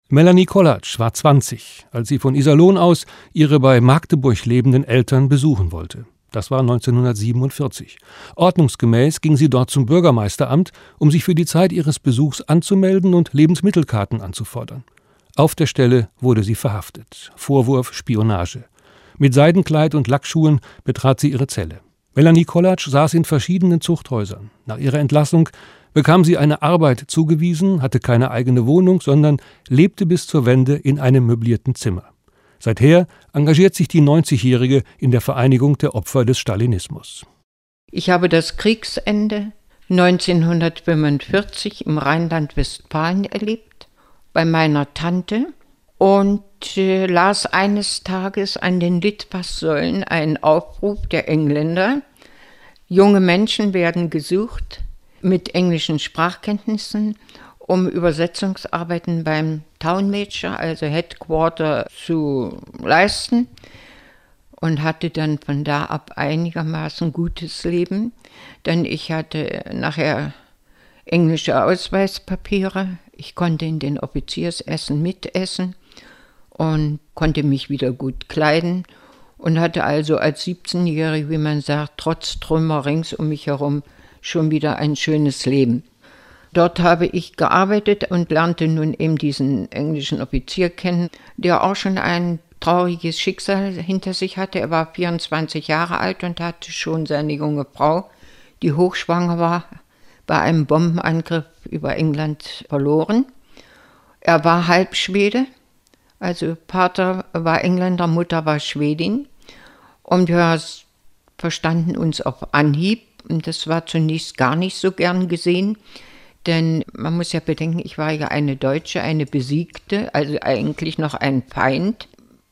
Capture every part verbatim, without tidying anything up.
Melanie Kollatsch war zwanzig, als sie von Iserlohn aus ihre bei Magdeburg lebenden Eltern besuchen wollte. Das war neunzehnhundertsiebenundvierzig. Ordnungsgemäß ging sie dort zum Bürgermeisteramt, um sich für die Zeit ihres Besuchs anzumelden und Lebensmittelkarten anzufordern. Auf der Stelle wurde sie verhaftet. Vorwurf Spionage. Mit Seidenkleid und Lackschuhen betrat sie ihre Zelle. Melanie Kollatsch saß in verschiedenen Zuchthäusern. Nach ihrer Entlassung bekam sie eine Arbeit zugewiesen, hatte keine eigene Wohnung, sondern lebte bis zur Wende in einem möblierten Zimmer. Seither engagiert sich die neunzigjährige in der Vereinigung der Opfer des Stalinismus. Ich habe das Kriegsende neunzehnhundertfünfundvierzig im Rheinland-Westfalen erlebt, bei meiner Tante, und äh, las eines Tages an den Litfaßsäulen einen Aufruf der Engländer. Junge Menschen werden gesucht mit englischen Sprachkenntnissen, um Übersetzungsarbeiten beim Town Major, also Headquarter, zu leisten, und hatte dann von da ab einigermaßen gutes Leben, denn ich hatte nachher englische Ausweispapiere, ich konnte in den Offiziersessen mitessen und konnte mich wieder gut kleiden und hatte also als siebzehnjährige, wie man sagt, trotz Trümmer rings um mich herum schon wieder ein schönes Leben. Dort habe ich gearbeitet und lernte nun eben diesen englischen Offizier kennen, der auch schon ein trauriges Schicksal hinter sich hatte. Er war vierundzwanzig Jahre alt und hatte schon seine junge Frau, die hochschwanger war, bei einem Bombenangriff über England verloren. Er war Halbschwede, also Vater war Engländer, Mutter war Schwedin, und wir verstanden uns auf Anhieb. Und das war zunächst gar nicht so gern gesehen, denn man muss ja bedenken, ich war ja eine Deutsche, eine Besiegte, also eigentlich noch ein Feind.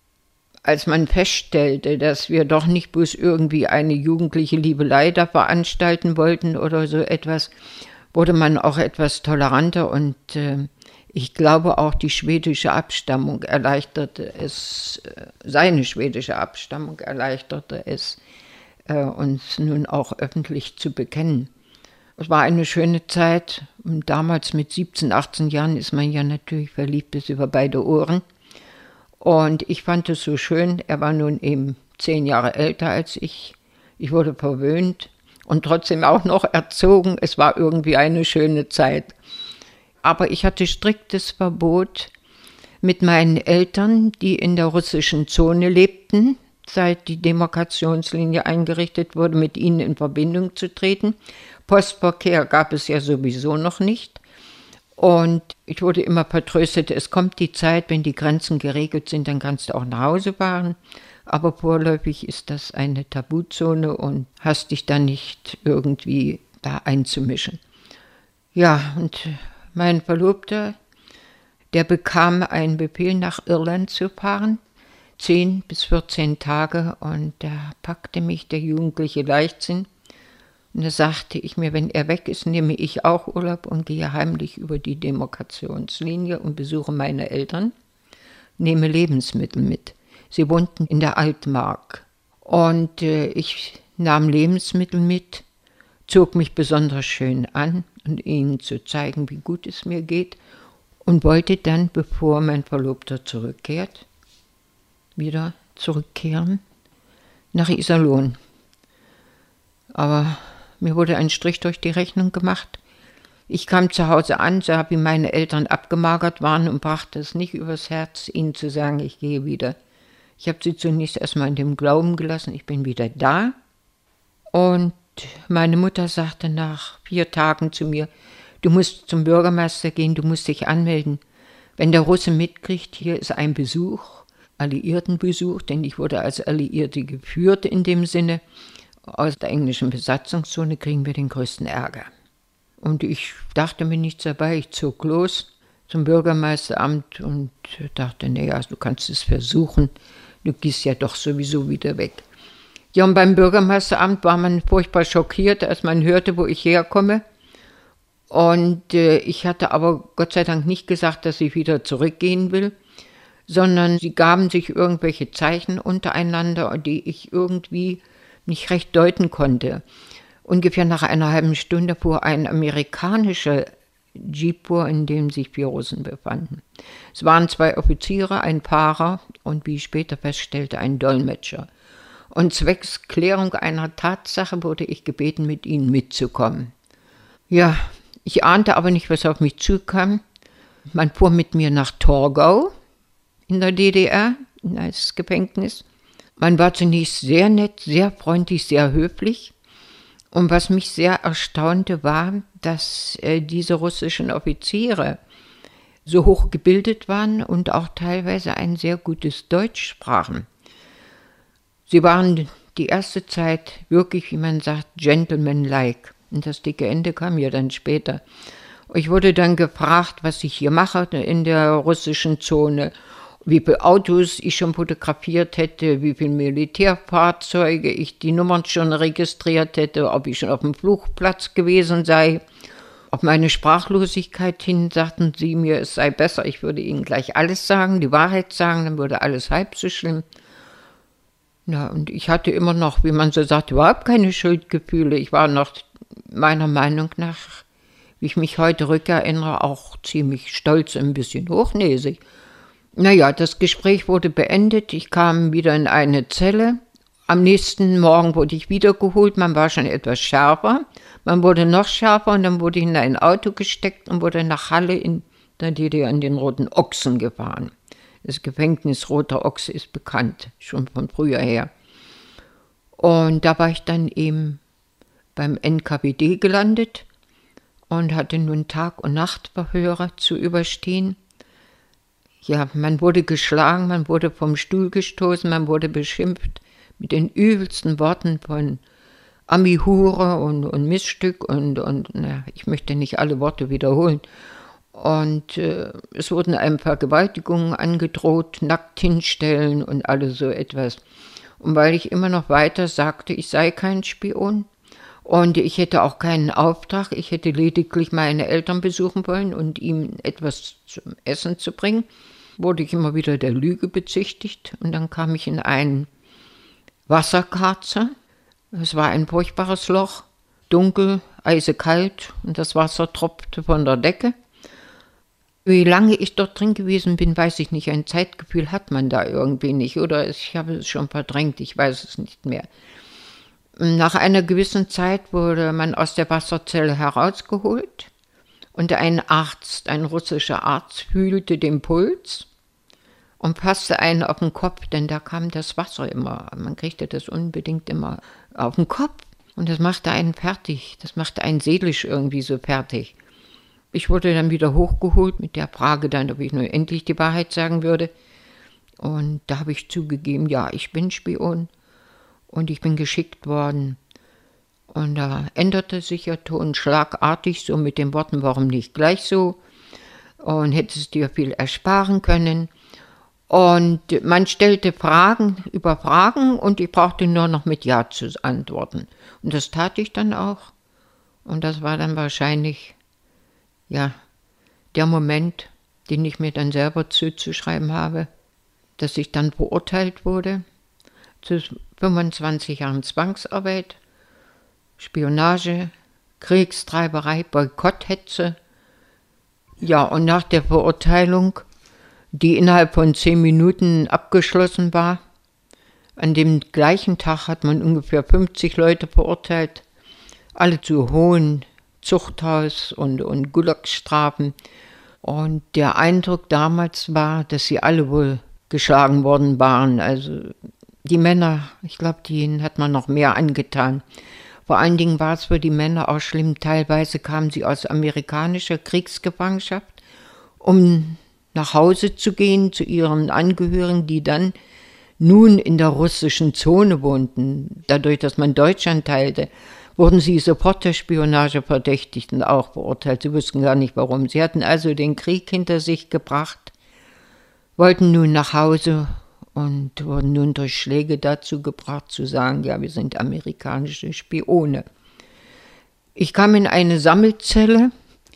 Als man feststellte, dass wir doch nicht bloß irgendwie eine jugendliche Liebelei da veranstalten wollten oder so etwas, wurde man auch etwas toleranter, und äh, ich glaube auch die schwedische Abstammung erleichterte es, äh, seine schwedische Abstammung erleichterte es, uns nun auch öffentlich zu bekennen. Es war eine schöne Zeit. Und damals mit siebzehn, achtzehn Jahren ist man ja natürlich verliebt bis über beide Ohren. Und ich fand es so schön. Er war nun eben zehn Jahre älter als ich. Ich wurde verwöhnt und trotzdem auch noch erzogen. Es war irgendwie eine schöne Zeit. Aber ich hatte striktes Verbot, mit meinen Eltern, die in der russischen Zone lebten, seit die Demarkationslinie eingerichtet wurde, mit ihnen in Verbindung zu treten. Postverkehr gab es ja sowieso noch nicht. Und ich wurde immer vertröstet, es kommt die Zeit, wenn die Grenzen geregelt sind, dann kannst du auch nach Hause fahren. Aber vorläufig ist das eine Tabuzone und hast dich dann nicht irgendwie da einzumischen. Ja, und mein Verlobter, der bekam einen Befehl, nach Irland zu fahren. Zehn bis vierzehn Tage, und da packte mich der jugendliche Leichtsinn. Und da sagte ich mir, wenn er weg ist, nehme ich auch Urlaub und gehe heimlich über die Demarkationslinie und besuche meine Eltern, nehme Lebensmittel mit. Sie wohnten in der Altmark. Und äh, ich nahm Lebensmittel mit, zog mich besonders schön an, um ihnen zu zeigen, wie gut es mir geht, und wollte dann, bevor mein Verlobter zurückkehrt, wieder zurückkehren nach Iserlohn. Aber mir wurde ein Strich durch die Rechnung gemacht. Ich kam zu Hause an, sah, wie meine Eltern abgemagert waren, und brachte es nicht übers Herz, ihnen zu sagen, ich gehe wieder. Ich habe sie zunächst erstmal in dem Glauben gelassen, ich bin wieder da. Und meine Mutter sagte nach vier Tagen zu mir, du musst zum Bürgermeister gehen, du musst dich anmelden. Wenn der Russe mitkriegt, hier ist ein Besuch, Alliiertenbesuch, denn ich wurde als Alliierte geführt in dem Sinne. Aus der englischen Besatzungszone kriegen wir den größten Ärger. Und ich dachte mir nichts dabei, ich zog los zum Bürgermeisteramt und dachte, naja, du kannst es versuchen, du gehst ja doch sowieso wieder weg. Ja, und beim Bürgermeisteramt war man furchtbar schockiert, als man hörte, wo ich herkomme. Und äh, ich hatte aber Gott sei Dank nicht gesagt, dass ich wieder zurückgehen will, sondern sie gaben sich irgendwelche Zeichen untereinander, die ich irgendwie nicht recht deuten konnte. Ungefähr nach einer halben Stunde fuhr ein amerikanischer Jeep fuhr, in dem sich vier Russen befanden. Es waren zwei Offiziere, ein Fahrer und, wie ich später feststellte, ein Dolmetscher. Und zwecks Klärung einer Tatsache wurde ich gebeten, mit ihnen mitzukommen. Ja, ich ahnte aber nicht, was auf mich zukam. Man fuhr mit mir nach Torgau in der D D R, in das Gefängnis. Man war zunächst sehr nett, sehr freundlich, sehr höflich. Und was mich sehr erstaunte, war, dass äh, diese russischen Offiziere so hoch gebildet waren und auch teilweise ein sehr gutes Deutsch sprachen. Sie waren die erste Zeit wirklich, wie man sagt, gentlemanlike. Und das dicke Ende kam ja dann später. Ich wurde dann gefragt, was ich hier mache in der russischen Zone, wie viele Autos ich schon fotografiert hätte, wie viele Militärfahrzeuge ich die Nummern schon registriert hätte, ob ich schon auf dem Flugplatz gewesen sei. Auf meine Sprachlosigkeit hin sagten sie mir, es sei besser, ich würde ihnen gleich alles sagen, die Wahrheit sagen, dann würde alles halb so schlimm. Ja, und ich hatte immer noch, wie man so sagt, überhaupt keine Schuldgefühle. Ich war noch meiner Meinung nach, wie ich mich heute rückerinnere, auch ziemlich stolz, ein bisschen hochnäsig. Naja, das Gespräch wurde beendet, ich kam wieder in eine Zelle. Am nächsten Morgen wurde ich wiedergeholt, man war schon etwas schärfer. Man wurde noch schärfer und dann wurde ich in ein Auto gesteckt und wurde nach Halle in der D D R an den Roten Ochsen gefahren. Das Gefängnis Roter Ochse ist bekannt, schon von früher her. Und da war ich dann eben beim N K W D gelandet und hatte nun Tag- und Nachtverhöre zu überstehen. Ja, man wurde geschlagen, man wurde vom Stuhl gestoßen, man wurde beschimpft mit den übelsten Worten von Ami-Hure und, und Missstück und, und na, ich möchte nicht alle Worte wiederholen. Und äh, es wurden einem Vergewaltigungen angedroht, nackt hinstellen und alles so etwas. Und weil ich immer noch weiter sagte, ich sei kein Spion und ich hätte auch keinen Auftrag, ich hätte lediglich meine Eltern besuchen wollen und ihm etwas zum Essen zu bringen, wurde ich immer wieder der Lüge bezichtigt. Und dann kam ich in einen Wasserkarzer. Es war ein furchtbares Loch, dunkel, eisekalt und das Wasser tropfte von der Decke. Wie lange ich dort drin gewesen bin, weiß ich nicht. Ein Zeitgefühl hat man da irgendwie nicht. Oder ich habe es schon verdrängt, ich weiß es nicht mehr. Nach einer gewissen Zeit wurde man aus der Wasserzelle herausgeholt. Und ein Arzt, ein russischer Arzt, fühlte den Puls und fasste einen auf den Kopf, denn da kam das Wasser immer. Man kriegte das unbedingt immer auf den Kopf. Und das machte einen fertig. Das machte einen seelisch irgendwie so fertig. Ich wurde dann wieder hochgeholt mit der Frage dann, ob ich nur endlich die Wahrheit sagen würde. Und da habe ich zugegeben, ja, ich bin Spion und ich bin geschickt worden. Und da änderte sich der Ton schlagartig, so mit den Worten, warum nicht gleich so? Und hättest dir viel ersparen können. Und man stellte Fragen über Fragen und ich brauchte nur noch mit Ja zu antworten. Und das tat ich dann auch. Und das war dann wahrscheinlich, ja, der Moment, den ich mir dann selber zuzuschreiben habe, dass ich dann verurteilt wurde zu fünfundzwanzig Jahren Zwangsarbeit, Spionage, Kriegstreiberei, Boykotthetze. Ja, und nach der Verurteilung, die innerhalb von zehn Minuten abgeschlossen war, an dem gleichen Tag hat man ungefähr fünfzig Leute verurteilt, alle zu hohen Zuchthaus- und, und Gulagsstrafen. Und der Eindruck damals war, dass sie alle wohl geschlagen worden waren. Also die Männer, ich glaube, denen hat man noch mehr angetan. Vor allen Dingen war es für die Männer auch schlimm. Teilweise kamen sie aus amerikanischer Kriegsgefangenschaft, um nach Hause zu gehen zu ihren Angehörigen, die dann nun in der russischen Zone wohnten. Dadurch, dass man Deutschland teilte, wurden sie sofort der Spionage verdächtigt und auch verurteilt. Sie wussten gar nicht, warum. Sie hatten also den Krieg hinter sich gebracht, wollten nun nach Hause und wurden nun durch Schläge dazu gebracht, zu sagen, ja, wir sind amerikanische Spione. Ich kam in eine Sammelzelle,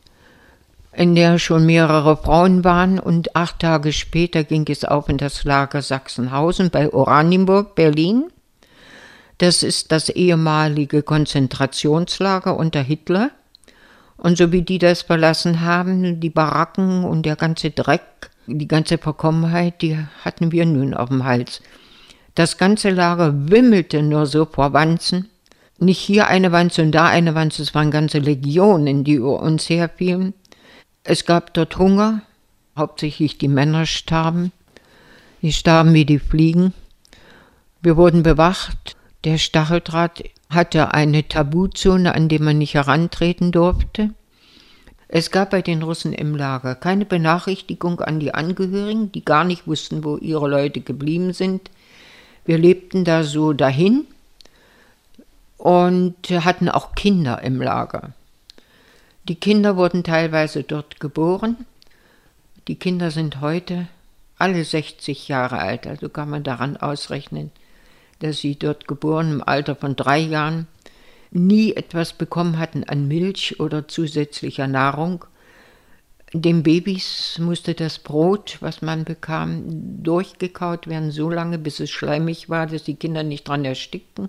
in der schon mehrere Frauen waren, und acht Tage später ging es auf in das Lager Sachsenhausen bei Oranienburg, Berlin. Das ist das ehemalige Konzentrationslager unter Hitler. Und so wie die das verlassen haben, die Baracken und der ganze Dreck, die ganze Verkommenheit, die hatten wir nun auf dem Hals. Das ganze Lager wimmelte nur so vor Wanzen. Nicht hier eine Wanze und da eine Wanze, es waren ganze Legionen, die über uns herfielen. Es gab dort Hunger, hauptsächlich die Männer starben. Die starben wie die Fliegen. Wir wurden bewacht. Der Stacheldraht hatte eine Tabuzone, an die man nicht herantreten durfte. Es gab bei den Russen im Lager keine Benachrichtigung an die Angehörigen, die gar nicht wussten, wo ihre Leute geblieben sind. Wir lebten da so dahin und hatten auch Kinder im Lager. Die Kinder wurden teilweise dort geboren. Die Kinder sind heute alle sechzig Jahre alt, also kann man daran ausrechnen, dass sie dort geboren im Alter von drei Jahren nie etwas bekommen hatten an Milch oder zusätzlicher Nahrung. Den Babys musste das Brot, was man bekam, durchgekaut werden, so lange, bis es schleimig war, dass die Kinder nicht dran erstickten.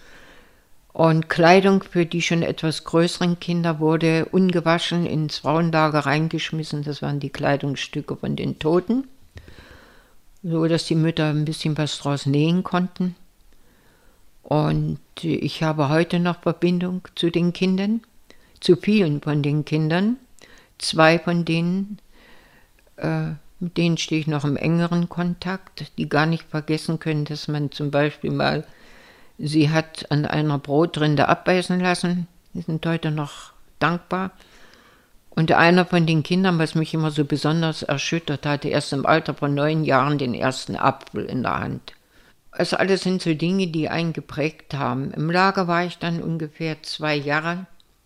Und Kleidung für die schon etwas größeren Kinder wurde ungewaschen ins Frauenlager reingeschmissen. Das waren die Kleidungsstücke von den Toten, so dass die Mütter ein bisschen was draus nähen konnten. Und ich habe heute noch Verbindung zu den Kindern, zu vielen von den Kindern. Zwei von denen, äh, mit denen stehe ich noch im engeren Kontakt, die gar nicht vergessen können, dass man zum Beispiel mal sie hat an einer Brotrinde abbeißen lassen. Die sind heute noch dankbar. Und einer von den Kindern, was mich immer so besonders erschüttert hatte, erst im Alter von neun Jahren den ersten Apfel in der Hand. Das alles sind so Dinge, die einen geprägt haben. Im Lager war ich dann ungefähr zwei Jahre.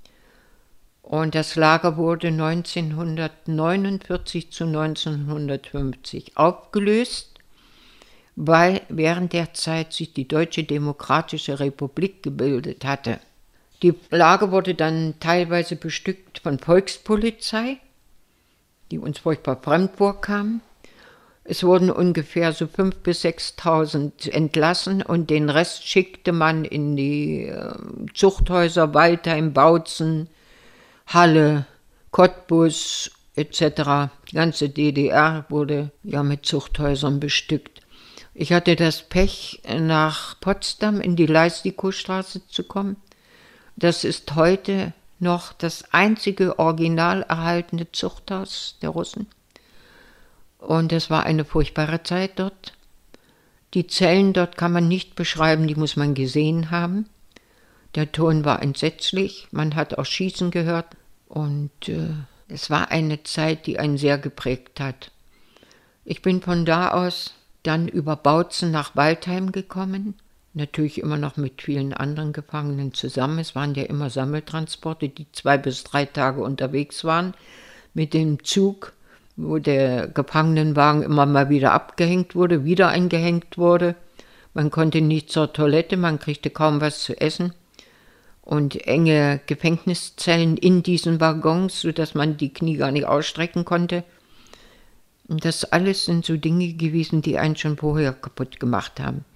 Und das Lager wurde neunzehnhundertneunundvierzig zu neunzehnhundertfünfzig aufgelöst, weil während der Zeit sich die Deutsche Demokratische Republik gebildet hatte. Die Lager wurde dann teilweise bestückt von Volkspolizei, die uns furchtbar fremd vorkam. Es wurden ungefähr so fünftausend bis sechstausend entlassen und den Rest schickte man in die äh, Zuchthäuser Waldheim, Bautzen, Halle, Cottbus et cetera. Die ganze D D R wurde ja mit Zuchthäusern bestückt. Ich hatte das Pech, nach Potsdam in die Leistikow-Straße zu kommen. Das ist heute noch das einzige original erhaltene Zuchthaus der Russen. Und es war eine furchtbare Zeit dort. Die Zellen dort kann man nicht beschreiben, die muss man gesehen haben. Der Ton war entsetzlich, man hat auch Schießen gehört. Und äh, es war eine Zeit, die einen sehr geprägt hat. Ich bin von da aus dann über Bautzen nach Waldheim gekommen. Natürlich immer noch mit vielen anderen Gefangenen zusammen. Es waren ja immer Sammeltransporte, die zwei bis drei Tage unterwegs waren mit dem Zug, wo der Gefangenenwagen immer mal wieder abgehängt wurde, wieder eingehängt wurde. Man konnte nicht zur Toilette, man kriegte kaum was zu essen. Und enge Gefängniszellen in diesen Waggons, sodass man die Knie gar nicht ausstrecken konnte. Und das alles sind so Dinge gewesen, die einen schon vorher kaputt gemacht haben.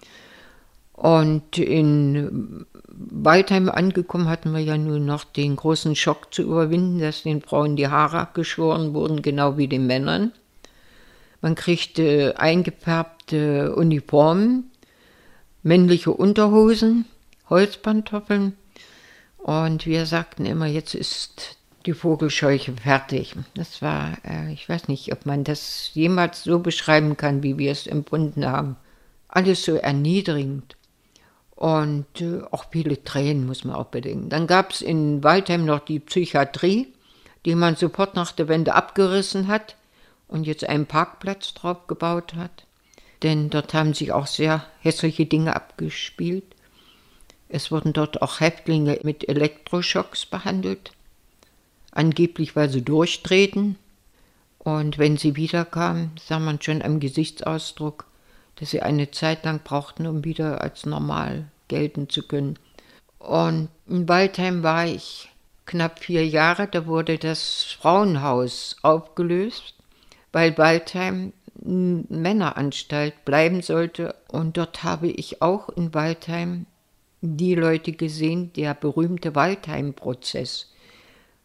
Und in Waldheim angekommen hatten wir ja nur noch den großen Schock zu überwinden, dass den Frauen die Haare abgeschoren wurden, genau wie den Männern. Man kriegte eingefärbte Uniformen, männliche Unterhosen, Holzpantoffeln. Und wir sagten immer, jetzt ist die Vogelscheuche fertig. Das war, äh, ich weiß nicht, ob man das jemals so beschreiben kann, wie wir es empfunden haben. Alles so erniedrigend. Und äh, auch viele Tränen muss man auch bedenken. Dann gab es in Waldheim noch die Psychiatrie, die man sofort nach der Wende abgerissen hat und jetzt einen Parkplatz drauf gebaut hat. Denn dort haben sich auch sehr hässliche Dinge abgespielt. Es wurden dort auch Häftlinge mit Elektroschocks behandelt, angeblich weil sie durchtreten. Und wenn sie wiederkamen, sah man schon am Gesichtsausdruck, dass sie eine Zeit lang brauchten, um wieder als normal gelten zu können. Und in Waldheim war ich knapp vier Jahre, da wurde das Frauenhaus aufgelöst, weil Waldheim eine Männeranstalt bleiben sollte. Und dort habe ich auch in Waldheim die Leute gesehen, der berühmte Waldheim-Prozess.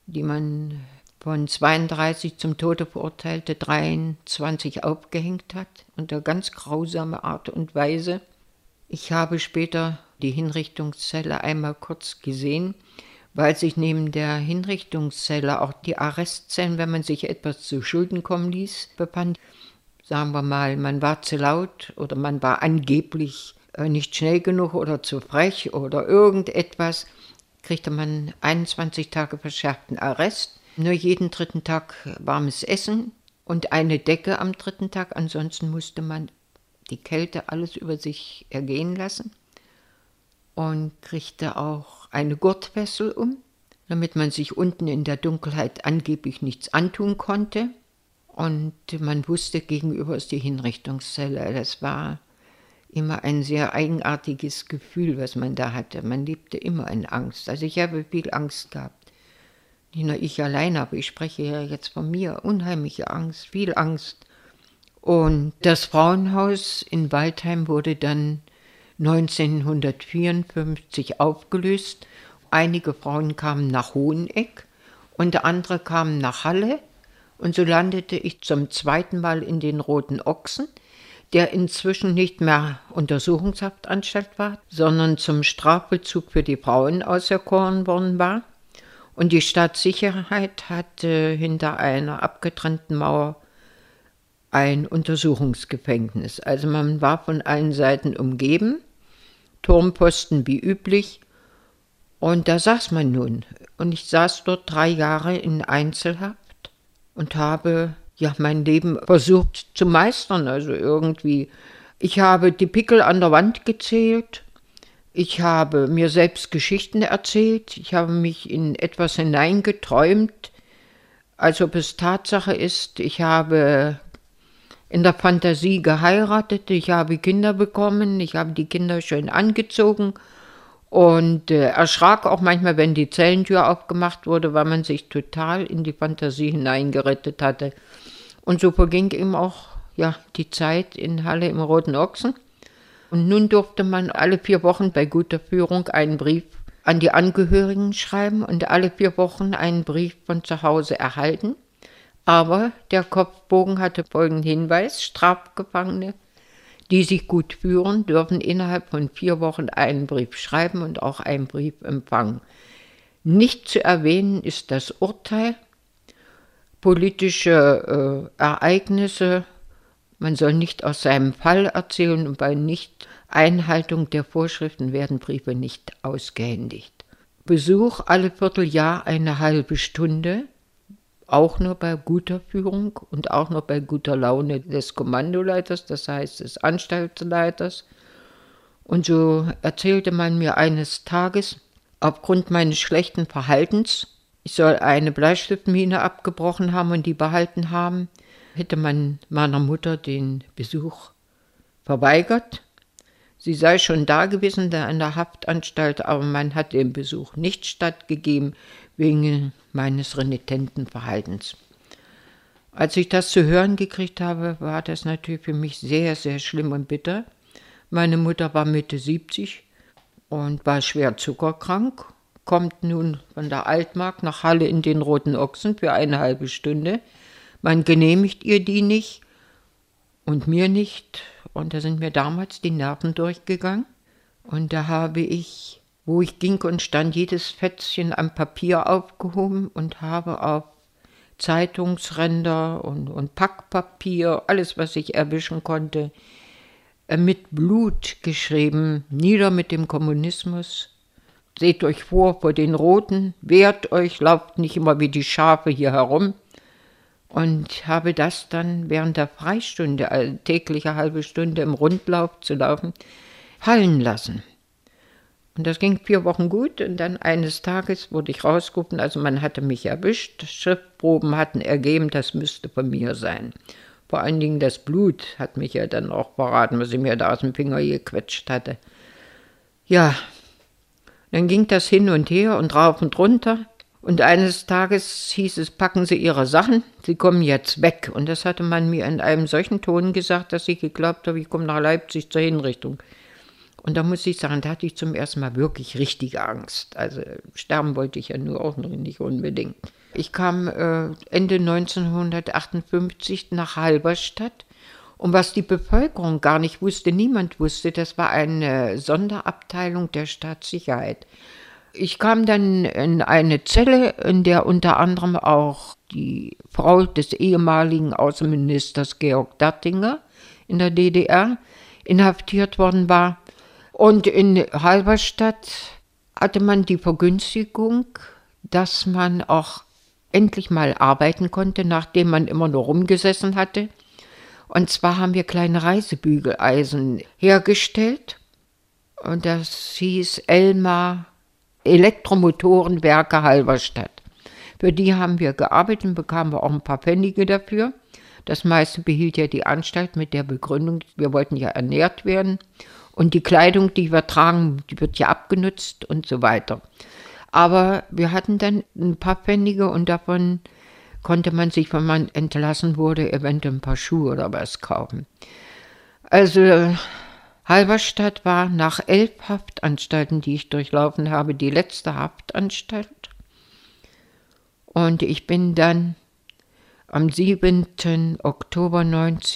die man von zweiunddreißig zum Tode verurteilte dreiundzwanzig aufgehängt hat, unter ganz grausamer Art und Weise. Ich habe später die Hinrichtungszelle einmal kurz gesehen, weil sich neben der Hinrichtungszelle auch die Arrestzellen, wenn man sich etwas zu Schulden kommen ließ, befand. Sagen wir mal, man war zu laut oder man war angeblich nicht schnell genug oder zu frech oder irgendetwas, kriegte man einundzwanzig Tage verschärften Arrest. Nur jeden dritten Tag warmes Essen und eine Decke am dritten Tag. Ansonsten musste man die Kälte alles über sich ergehen lassen und kriegte auch eine Gurtfessel um, damit man sich unten in der Dunkelheit angeblich nichts antun konnte. Und man wusste, gegenüber ist die Hinrichtungszelle. Das war immer ein sehr eigenartiges Gefühl, was man da hatte. Man lebte immer in Angst. Also ich habe viel Angst gehabt. Nicht nur ich allein, aber ich spreche ja jetzt von mir. Unheimliche Angst, viel Angst. Und das Frauenhaus in Waldheim wurde dann neunzehnhundertvierundfünfzig aufgelöst. Einige Frauen kamen nach Hoheneck und andere kamen nach Halle. Und so landete ich zum zweiten Mal in den Roten Ochsen, der inzwischen nicht mehr Untersuchungshaftanstalt war, sondern zum Strafvollzug für die Frauen auserkoren worden war. Und die Staatssicherheit hatte hinter einer abgetrennten Mauer ein Untersuchungsgefängnis. Also man war von allen Seiten umgeben, Turmposten wie üblich. Und da saß man nun. Und ich saß dort drei Jahre in Einzelhaft und habe ja mein Leben versucht zu meistern. Also irgendwie, ich habe die Pickel an der Wand gezählt. Ich habe mir selbst Geschichten erzählt, ich habe mich in etwas hineingeträumt, als ob es Tatsache ist. Ich habe in der Fantasie geheiratet, ich habe Kinder bekommen, ich habe die Kinder schön angezogen und äh, erschrak auch manchmal, wenn die Zellentür aufgemacht wurde, weil man sich total in die Fantasie hineingerettet hatte. Und so verging eben auch ja, die Zeit in Halle im Roten Ochsen. Und nun durfte man alle vier Wochen bei guter Führung einen Brief an die Angehörigen schreiben und alle vier Wochen einen Brief von zu Hause erhalten. Aber der Kopfbogen hatte folgenden Hinweis: Strafgefangene, die sich gut führen, dürfen innerhalb von vier Wochen einen Brief schreiben und auch einen Brief empfangen. Nicht zu erwähnen ist das Urteil, politische äh, Ereignisse. Man soll nicht aus seinem Fall erzählen und bei Nicht-Einhaltung der Vorschriften werden Briefe nicht ausgehändigt. Besuch alle Vierteljahr eine halbe Stunde, auch nur bei guter Führung und auch nur bei guter Laune des Kommandoleiters, das heißt des Anstaltsleiters. Und so erzählte man mir eines Tages, aufgrund meines schlechten Verhaltens, ich soll eine Bleistiftmine abgebrochen haben und die behalten haben, hätte man meiner Mutter den Besuch verweigert. Sie sei schon da gewesen in der Haftanstalt, aber man hat den Besuch nicht stattgegeben wegen meines renitenten Verhaltens. Als ich das zu hören gekriegt habe, war das natürlich für mich sehr, sehr schlimm und bitter. Meine Mutter war Mitte siebzig und war schwer zuckerkrank, kommt nun von der Altmark nach Halle in den Roten Ochsen für eine halbe Stunde. Man genehmigt ihr die nicht und mir nicht. Und da sind mir damals die Nerven durchgegangen. Und da habe ich, wo ich ging und stand, jedes Fetzchen am Papier aufgehoben und habe auf Zeitungsränder und, und Packpapier, alles, was ich erwischen konnte, mit Blut geschrieben: Nieder mit dem Kommunismus. Seht euch vor vor den Roten, wehrt euch, lauft nicht immer wie die Schafe hier herum. Und habe das dann während der Freistunde, also tägliche halbe Stunde im Rundlauf zu laufen, fallen lassen. Und das ging vier Wochen gut und dann eines Tages wurde ich rausgerufen, also man hatte mich erwischt, Schriftproben hatten ergeben, das müsste von mir sein. Vor allen Dingen das Blut hat mich ja dann auch verraten, was ich mir da aus dem Finger gequetscht hatte. Ja, dann ging das hin und her und rauf und runter. Und eines Tages hieß es, packen Sie Ihre Sachen, Sie kommen jetzt weg. Und das hatte man mir in einem solchen Ton gesagt, dass ich geglaubt habe, ich komme nach Leipzig zur Hinrichtung. Und da muss ich sagen, da hatte ich zum ersten Mal wirklich richtige Angst. Also sterben wollte ich ja nur auch noch nicht unbedingt. Ich kam äh, Ende neunzehnhundertachtundfünfzig nach Halberstadt. Und was die Bevölkerung gar nicht wusste, niemand wusste, das war eine Sonderabteilung der Staatssicherheit. Ich kam dann in eine Zelle, in der unter anderem auch die Frau des ehemaligen Außenministers Georg Dattinger in der D D R inhaftiert worden war. Und in Halberstadt hatte man die Vergünstigung, dass man auch endlich mal arbeiten konnte, nachdem man immer nur rumgesessen hatte. Und zwar haben wir kleine Reisebügeleisen hergestellt. Und das hieß Elmar Elektromotorenwerke Halberstadt. Für die haben wir gearbeitet und bekamen wir auch ein paar Pfennige dafür. Das meiste behielt ja die Anstalt mit der Begründung, wir wollten ja ernährt werden. Und die Kleidung, die wir tragen, die wird ja abgenutzt und so weiter. Aber wir hatten dann ein paar Pfennige und davon konnte man sich, wenn man entlassen wurde, eventuell ein paar Schuhe oder was kaufen. Also Halberstadt war nach elf Haftanstalten, die ich durchlaufen habe, die letzte Haftanstalt. Und ich bin dann am siebenten Oktober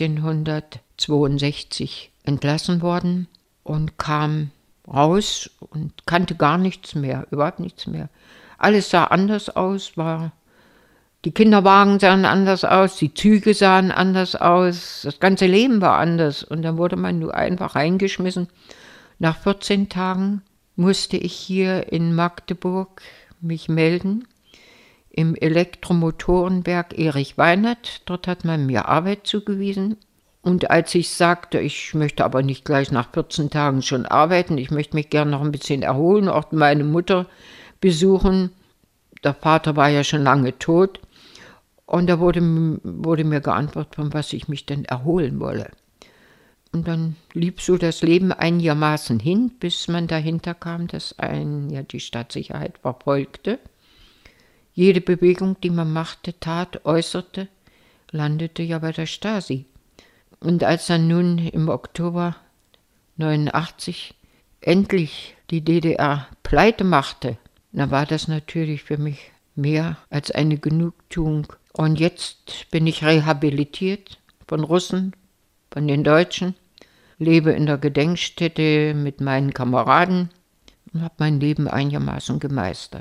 neunzehnhundertzweiundsechzig entlassen worden und kam raus und kannte gar nichts mehr, überhaupt nichts mehr. Alles sah anders aus, war, die Kinderwagen sahen anders aus, die Züge sahen anders aus, das ganze Leben war anders. Und dann wurde man nur einfach reingeschmissen. Nach vierzehn Tagen musste ich hier in Magdeburg mich melden, im Elektromotorenwerk Erich Weinert. Dort hat man mir Arbeit zugewiesen. Und als ich sagte, ich möchte aber nicht gleich nach vierzehn Tagen schon arbeiten, ich möchte mich gerne noch ein bisschen erholen, auch meine Mutter besuchen. Der Vater war ja schon lange tot. Und da wurde, wurde mir geantwortet, von was ich mich denn erholen wolle. Und dann lief so das Leben einigermaßen hin, bis man dahinter kam, dass einen ja die Staatssicherheit verfolgte. Jede Bewegung, die man machte, tat, äußerte, landete ja bei der Stasi. Und als dann nun im Oktober neunundachtzig endlich die D D R pleite machte, dann war das natürlich für mich mehr als eine Genugtuung. Und jetzt bin ich rehabilitiert von Russen, von den Deutschen, lebe in der Gedenkstätte mit meinen Kameraden und habe mein Leben einigermaßen gemeistert.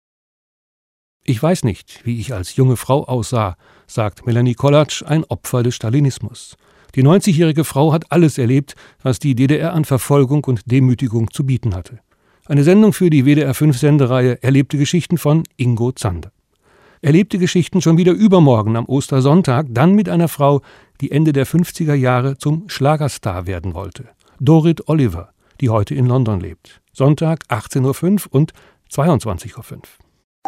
Ich weiß nicht, wie ich als junge Frau aussah, sagt Melanie Kollatsch, ein Opfer des Stalinismus. Die neunzigjährige Frau hat alles erlebt, was die D D R an Verfolgung und Demütigung zu bieten hatte. Eine Sendung für die W D R fünf Sendereihe Erlebte Geschichten von Ingo Zander. Erlebte Geschichten schon wieder übermorgen am Ostersonntag, dann mit einer Frau, die Ende der fünfziger Jahre zum Schlagerstar werden wollte. Dorit Oliver, die heute in London lebt. Sonntag achtzehn Uhr fünf und zweiundzwanzig Uhr fünf.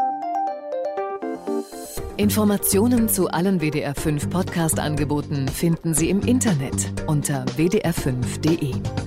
Informationen zu allen W D R fünf Podcast-Angeboten finden Sie im Internet unter w d r fünf punkt d e.